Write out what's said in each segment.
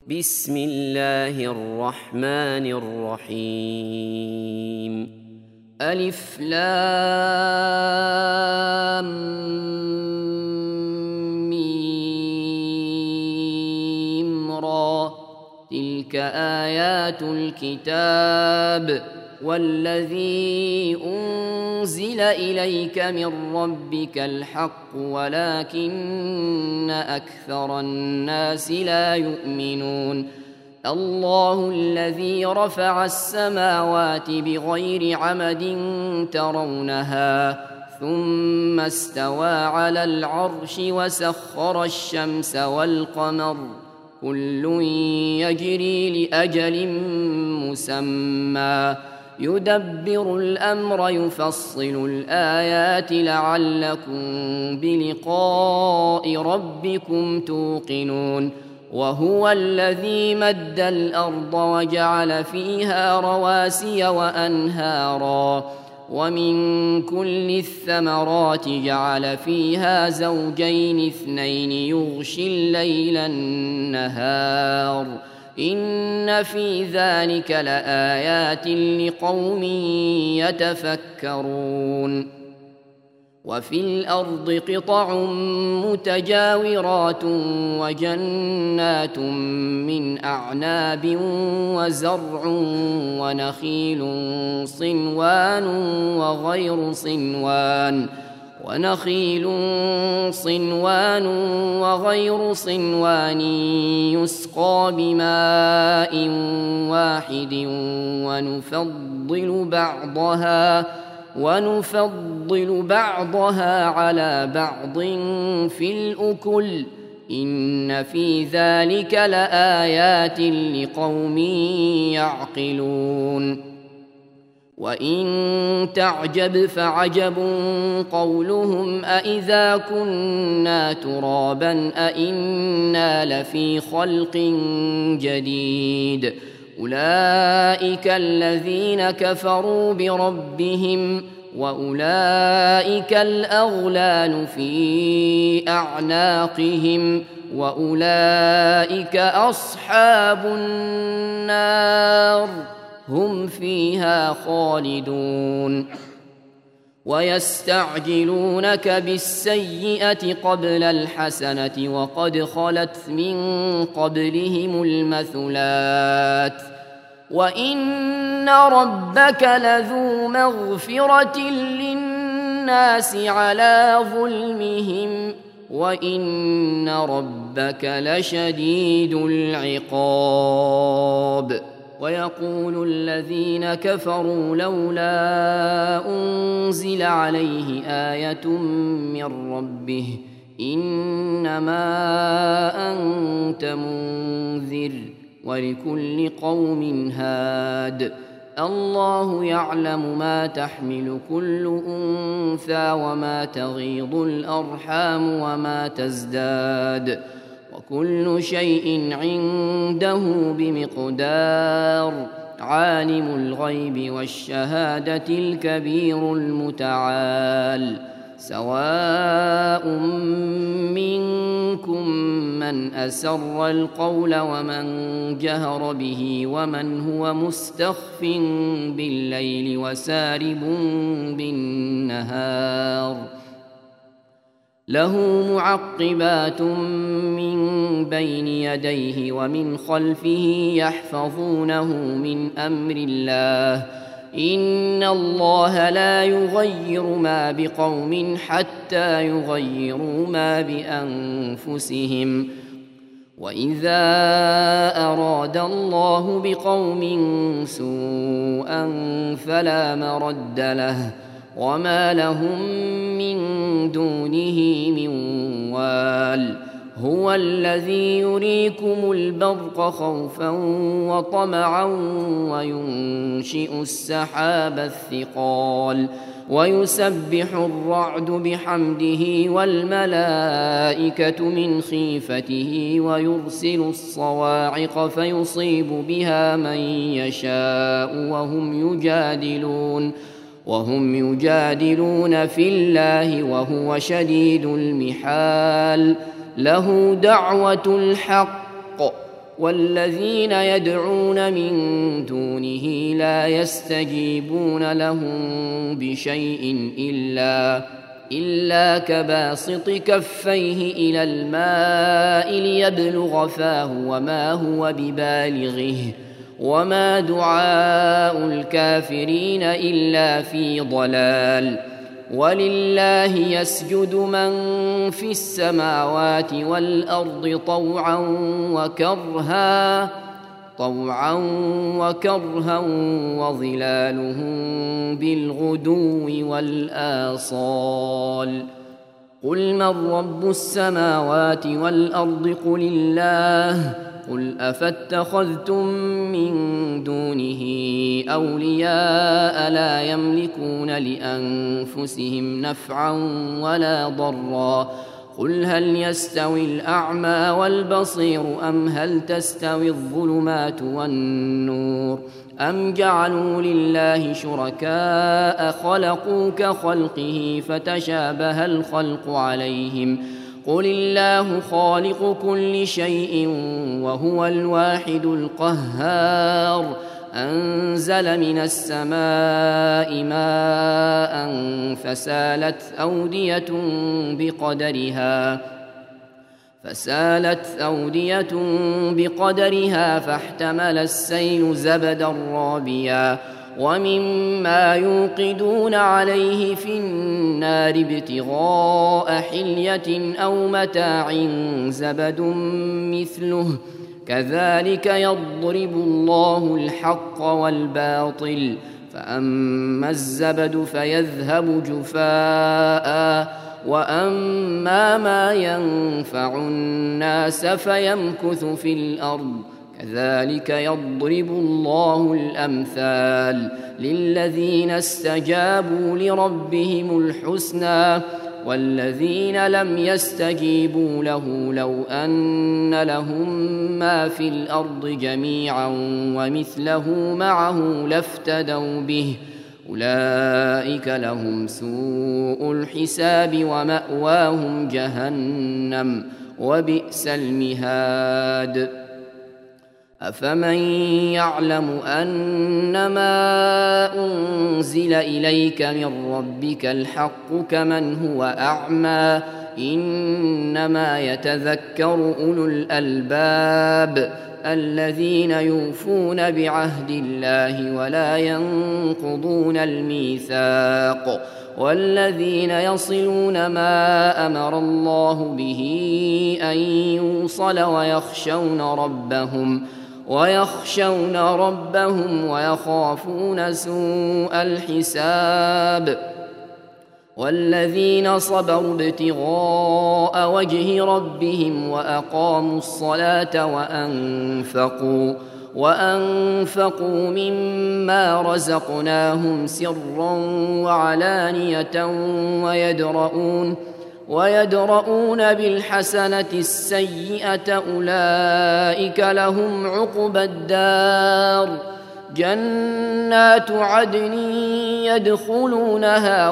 بسم الله الرحمن الرحيم ألف لام ميم را تلك آيات الكتاب والذي أنزل إليك من ربك الحق ولكن أكثر الناس لا يؤمنون الله الذي رفع السماوات بغير عمد ترونها ثم استوى على العرش وسخر الشمس والقمر كل يجري لأجل مسمى يدبر الأمر يفصل الآيات لعلكم بلقاء ربكم توقنون وهو الذي مد الأرض وجعل فيها رواسي وأنهارا ومن كل الثمرات جعل فيها زوجين اثنين يغشي الليل النهار إن في ذلك لآيات لقوم يتفكرون وفي الأرض قطع متجاورات وجنات من أعناب وزرع ونخيل صنوان وغير صنوان يسقى بماء واحد ونفضل بعضها على بعض في الأكل إن في ذلك لآيات لقوم يعقلون وإن تعجب فعجب قولهم أإذا كنا ترابا أإنا لفي خلق جديد أولئك الذين كفروا بربهم وأولئك الأغلال في أعناقهم وأولئك أصحاب النار هم فيها خالدون ويستعجلونك بالسيئة قبل الحسنة وقد خلت من قبلهم المثلات وإن ربك لذو مغفرة للناس على ظلمهم وإن ربك لشديد العقاب ويقول الذين كفروا لولا أنزل عليه آية من ربه إنما أنت منذر ولكل قوم هاد الله يعلم ما تحمل كل أنثى وما تغيض الأرحام وما تزداد وكل شيء عنده بمقدار عالم الغيب والشهادة الكبير المتعال سواء منكم من أسر القول ومن جهر به ومن هو مستخف بالليل وسارب بالنهار له معقبات من بين يديه ومن خلفه يحفظونه من أمر الله إن الله لا يغير ما بقوم حتى يغيروا ما بأنفسهم وإذا أراد الله بقوم سوءا فلا مرد له وما لهم من دونه من وال هو الذي يريكم البرق خوفا وطمعا وينشئ السحاب الثقال ويسبح الرعد بحمده والملائكة من خيفته ويرسل الصواعق فيصيب بها من يشاء وهم يجادلون في الله وهو شديد المحال له دعوة الحق والذين يدعون من دونه لا يستجيبون لهم بشيء إلا كباسط كفيه إلى الماء ليبلغ فاه وما هو ببالغه وما دعاء الكافرين إلا في ضلال. ولله يسجد من في السماوات والأرض طوعا وكرها وظلالهم بالغدو والآصال. قل من رب السماوات والأرض قل الله. قل أفاتخذتم من دونه أولياء لا يملكون لأنفسهم نفعا ولا ضرا. قل هل يستوي الأعمى والبصير أم هل تستوي الظلمات والنور أم جعلوا لله شركاء خلقوا كخلقه فتشابه الخلق عليهم. قل الله خالق كل شيء وهو الواحد القهار. أنزل من السماء ماء فسالت أودية بقدرها فاحتمل السيل زبدا رابيا ومما يوقدون عليه في النار ابتغاء حلية أو متاع زبد مثله كذلك يضرب الله الحق والباطل. فأما الزبد فيذهب جفاء وأما ما ينفع الناس فيمكث في الأرض كذلك يضرب الله الأمثال للذين استجابوا لربهم الحسنى والذين لم يستجيبوا له لو أن لهم ما في الأرض جميعا ومثله معه لافتدوا به أولئك لهم سوء الحساب ومأواهم جهنم وبئس المهاد. أفمن يعلم أنما أنزل إليك من ربك الحق كمن هو أعمى إنما يتذكر أولو الألباب الذين يوفون بعهد الله ولا ينقضون الميثاق والذين يصلون ما أمر الله به أن يوصل ويخشون ربهم ويخافون سوء الحساب. والذين صبروا ابتغاء وجه ربهم وأقاموا الصلاة وأنفقوا مما رزقناهم سرا وعلانية ويدرؤون بالحسنة السيئة أولئك لهم عقبى الدار جنات عدن يدخلونها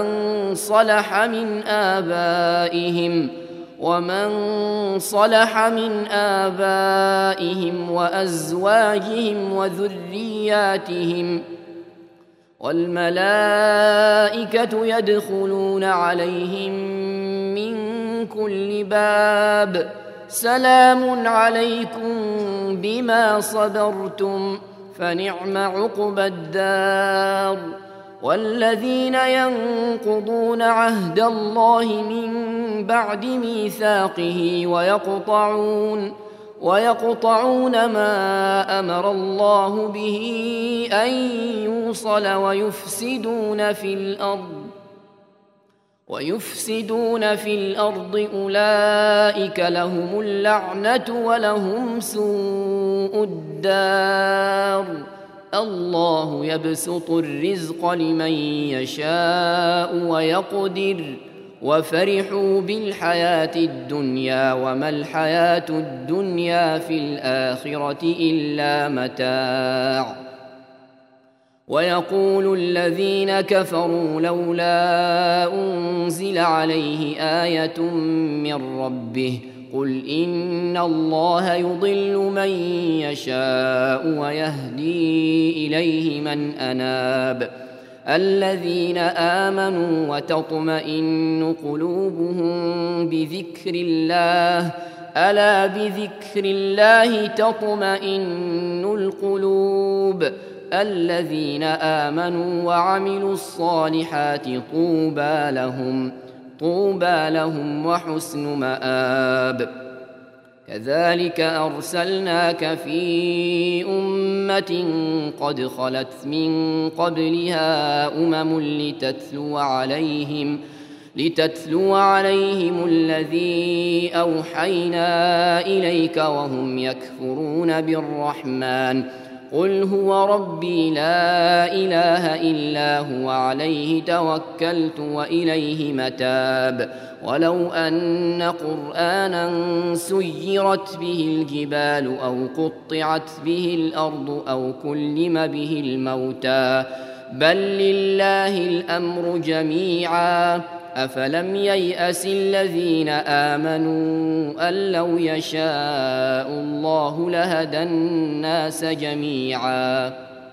ومن صلح من آبائهم وأزواجهم وذرياتهم والملائكة يدخلون عليهم من كل باب سلام عليكم بما صبرتم فنعم عقبى الدار. والذين ينقضون عهد الله من بعد ميثاقه ويقطعون ما أمر الله به أن يوصل ويفسدون في الأرض أولئك لهم اللعنة ولهم سوء الدار. الله يبسط الرزق لمن يشاء ويقدر وفرحوا بالحياة الدنيا وما الحياة الدنيا في الآخرة إلا متاع. ويقول الذين كفروا لولا أنزل عليه آية من ربه قل إن الله يضل من يشاء ويهدي إليه من أناب الذين آمنوا وتطمئن قلوبهم بذكر الله ألا بذكر الله تطمئن القلوب الذين آمنوا وعملوا الصالحات طوبى لهم وحسن مآب كذلك أرسلناك في أمة قد خلت من قبلها لتتلو عليهم الذي أوحينا إليك وهم يكفرون بالرحمن قل هو ربي لا إله إلا هو عليه توكلت وإليه متاب ولو أن قرآنا سيرت به الجبال أو قطعت به الأرض أو كلم به الموتى بل لله الأمر جميعا أفلم ييأس الذين آمنوا أن لو يشاء الله لهدى الناس جميعا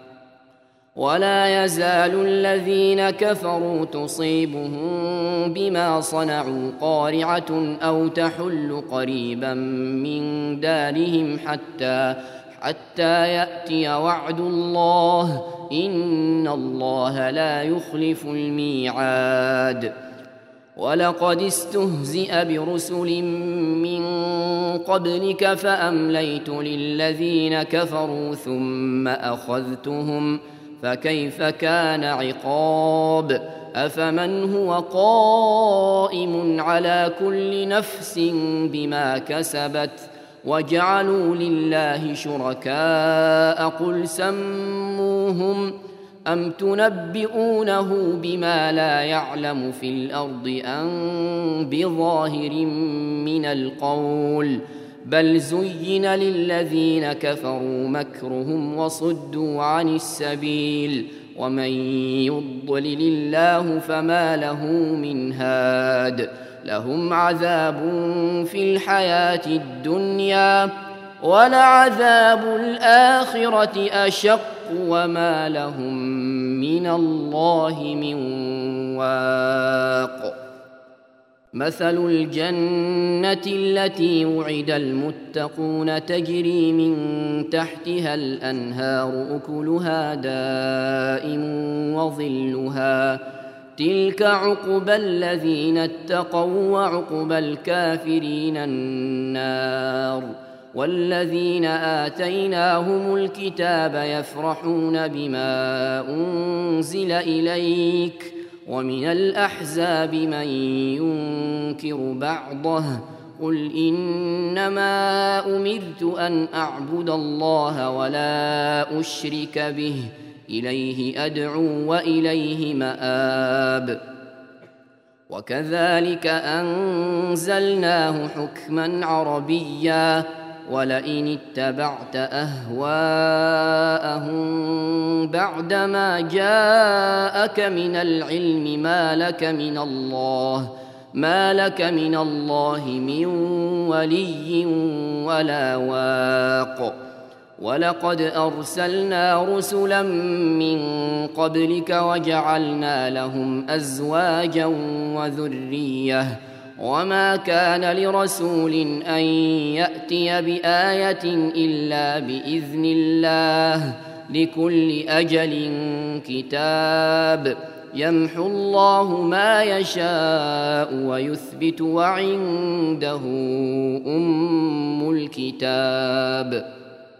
ولا يزال الذين كفروا تصيبهم بما صنعوا قارعة أو تحل قريبا من دارهم حتى يأتي وعد الله إن الله لا يخلف الميعاد ولقد استهزئ برسل من قبلك فأمليت للذين كفروا ثم أخذتهم فكيف كان عقاب أفمن هو قائم على كل نفس بما كسبت وجعلوا لله شركاء قل سموهم أم تنبئونه بما لا يعلم في الأرض أم بظاهر من القول بل زين للذين كفروا مكرهم وصدوا عن السبيل ومن يضلل الله فما له من هاد لهم عذاب في الحياة الدنيا ولعذاب الآخرة أشق وما لهم من الله من واق مثل الجنة التي وعد المتقون تجري من تحتها الأنهار أكلها دائم وظلها تلك عقبى الذين اتقوا وعقبى الكافرين النار والذين آتيناهم الكتاب يفرحون بما أنزل إليك ومن الأحزاب من ينكر بعضه قل إنما أمرت أن أعبد الله ولا أشرك به إليه أدعو وإليه مآب وكذلك أنزلناه حكما عربيا ولئن اتبعت أهواءهم بعدما جاءك من العلم ما لك من الله من ولي ولا واق ولقد أرسلنا رسلا من قبلك وجعلنا لهم أزواجا وذرية وما كان لرسول أن يأتي بآية إلا بإذن الله لكل أجل كتاب يمحو الله ما يشاء ويثبت وعنده أم الكتاب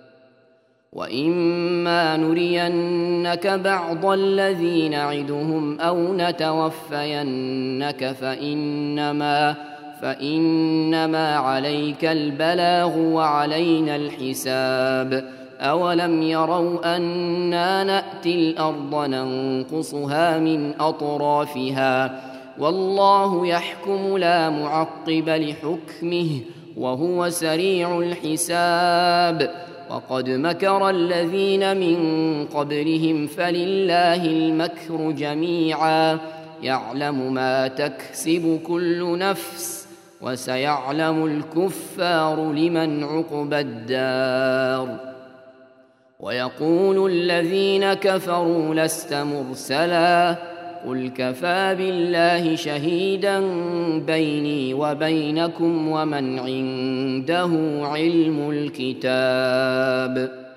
وإما نرينك بعض الذي نعدهم أو نتوفينك فإنما عليك البلاغ وعلينا الحساب أولم يروا أنا نأتي الأرض ننقصها من أطرافها والله يحكم لا معقب لحكمه وهو سريع الحساب وقد مكر الذين من قبلهم فلله المكر جميعا يعلم ما تكسب كل نفس وسيعلم الكفار لمن عقبى الدار ويقول الذين كفروا لست مرسلا قل كفى بالله شهيدا بيني وبينكم ومن عنده علم الكتاب